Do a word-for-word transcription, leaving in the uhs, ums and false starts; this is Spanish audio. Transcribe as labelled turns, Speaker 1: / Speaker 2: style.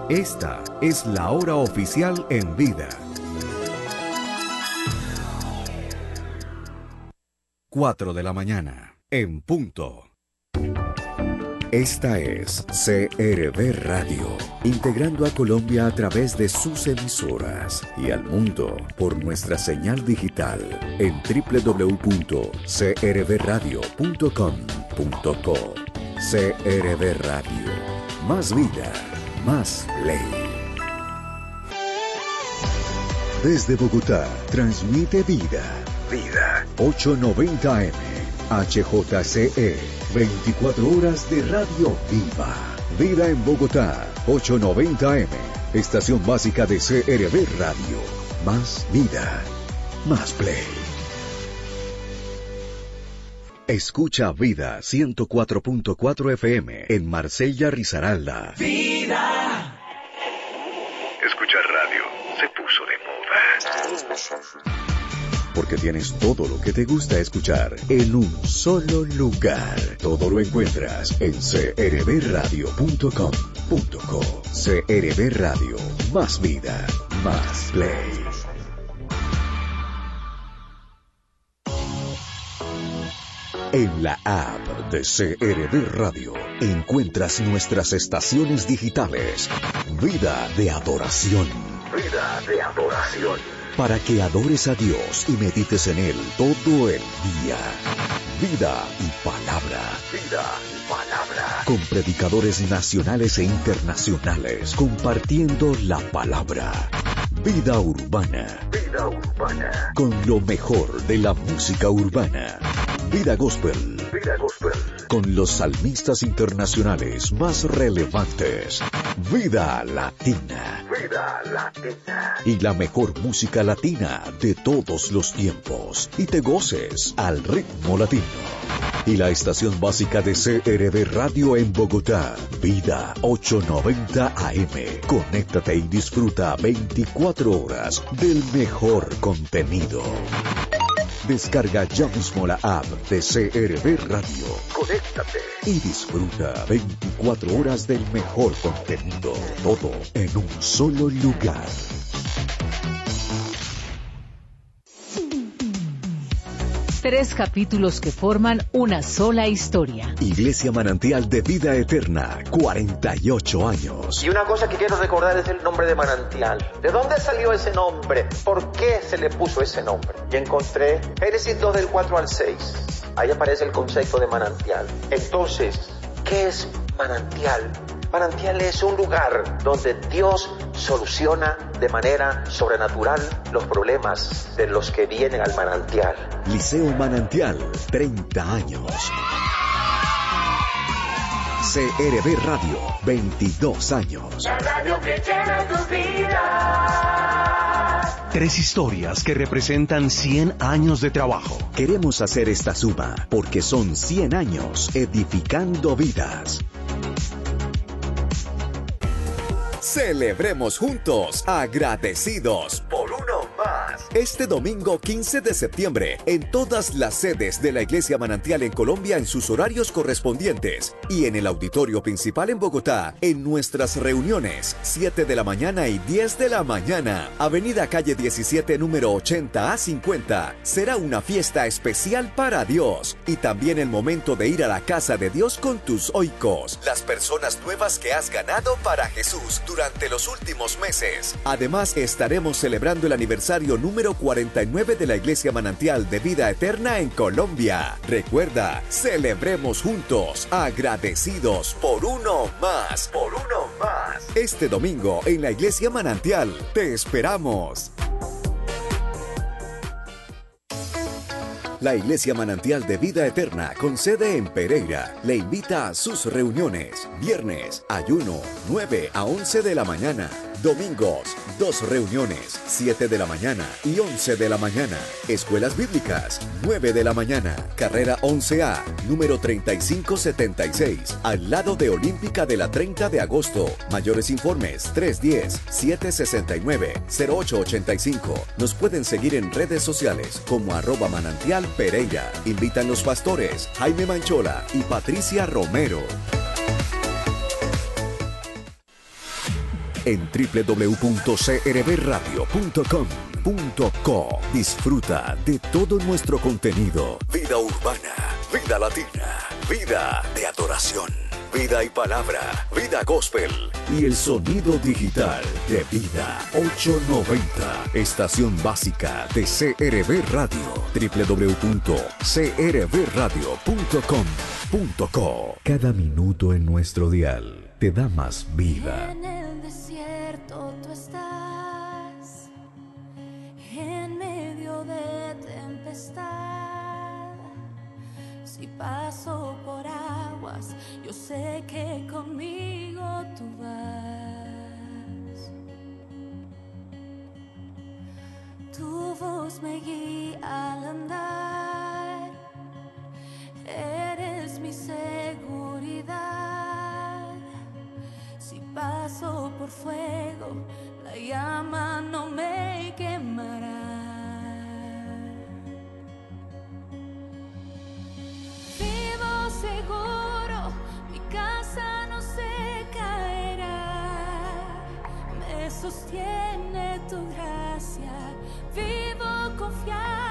Speaker 1: Esta es la hora oficial en vida. cuatro de la mañana, en punto. Esta es C R V Radio, integrando a Colombia a través de sus emisoras y al mundo por nuestra señal digital en doble u doble u doble u punto c r v radio punto com punto co. C R V Radio, más vida, más ley. Desde Bogotá, transmite Vida. Vida. ochocientos noventa A M. H J C E. veinticuatro horas de radio viva. Vida en Bogotá. ochocientos noventa A M. Estación básica de C R V Radio. Más vida. Más play. Escucha Vida ciento cuatro punto cuatro F M en Marsella, Risaralda.
Speaker 2: Vida.
Speaker 1: Escuchar radio se puso de moda. Porque tienes todo lo que te gusta escuchar en un solo lugar. Todo lo encuentras en c r v radio punto com punto co. C R V Radio. Más vida. Más play. En la app de C R V Radio encuentras nuestras estaciones digitales. Vida de adoración. Vida de adoración. Para que adores a Dios y medites en Él todo el día. Vida y palabra. Vida y palabra. Con predicadores nacionales e internacionales compartiendo la palabra. Vida urbana. Vida urbana. Con lo mejor de la música urbana. Vida gospel. Vida gospel. Con los salmistas internacionales más relevantes. Vida latina. Vida latina. Y la mejor música latina de todos los tiempos. Y te goces al ritmo latino. Y la estación básica de C R V Radio en Bogotá. Vida ochocientos noventa A M. Conéctate y disfruta veinticuatro horas del mejor contenido. Descarga ya mismo la app de C R V Radio. Conéctate y disfruta veinticuatro horas del mejor contenido. Todo en un solo lugar.
Speaker 3: Tres capítulos que forman una sola historia.
Speaker 1: Iglesia Manantial de Vida Eterna, cuarenta y ocho años.
Speaker 4: Y una cosa que quiero recordar es el nombre de Manantial. ¿De dónde salió ese nombre? ¿Por qué se le puso ese nombre? Y encontré Génesis dos del cuatro al seis. Ahí aparece el concepto de manantial. Entonces, ¿qué es manantial? Manantial es un lugar donde Dios soluciona de manera sobrenatural los problemas de los que vienen al manantial.
Speaker 1: Liceo Manantial, treinta años. C R V Radio, veintidós años.
Speaker 2: La radio que llena tu vida.
Speaker 5: Tres historias que representan cien años de trabajo.
Speaker 1: Queremos hacer esta suma porque son cien años edificando vidas. Celebremos juntos, agradecidos por uno más. Este domingo quince de septiembre, en todas las sedes de la Iglesia Manantial en Colombia en sus horarios correspondientes y en el auditorio principal en Bogotá, en nuestras reuniones, siete de la mañana y diez de la mañana, Avenida Calle diecisiete, número ochenta a cincuenta, será una fiesta especial para Dios y también el momento de ir a la casa de Dios con tus oikos, las personas nuevas que has ganado para Jesús durante Durante los últimos meses. Además, estaremos celebrando el aniversario número cuarenta y nueve de la Iglesia Manantial de Vida Eterna en Colombia. Recuerda, celebremos juntos, agradecidos por uno más, por uno más. Este domingo en la Iglesia Manantial, te esperamos. La Iglesia Manantial de Vida Eterna, con sede en Pereira, le invita a sus reuniones. Viernes, ayuno, nueve a once de la mañana. Domingos, dos reuniones, siete de la mañana y once de la mañana. Escuelas bíblicas, nueve de la mañana. Carrera once A, número treinta y cinco setenta y seis, al lado de Olímpica de la treinta de agosto. Mayores informes, tres uno cero, siete seis nueve, cero ocho ocho cinco. Nos pueden seguir en redes sociales como arroba manantial Pereira. Invitan los pastores Jaime Manchola y Patricia Romero. en doble u doble u doble u punto c r b radio punto com punto co. Disfruta de todo nuestro contenido. Vida urbana, vida latina, vida de adoración, vida y palabra, vida gospel y el sonido digital de Vida ochocientos noventa. Estación básica de C R B Radio. doble u doble u doble u punto c r b radio punto com punto co. Cada minuto en nuestro dial te da más vida.
Speaker 6: En el desierto tú estás, en medio de tempestad. Si paso por aguas, yo sé que conmigo tú vas. Tu voz me guía al andar, eres mi seguridad. Si paso por fuego, la llama no me quemará. Vivo seguro, mi casa no se caerá. Me sostiene tu gracia, vivo confiado.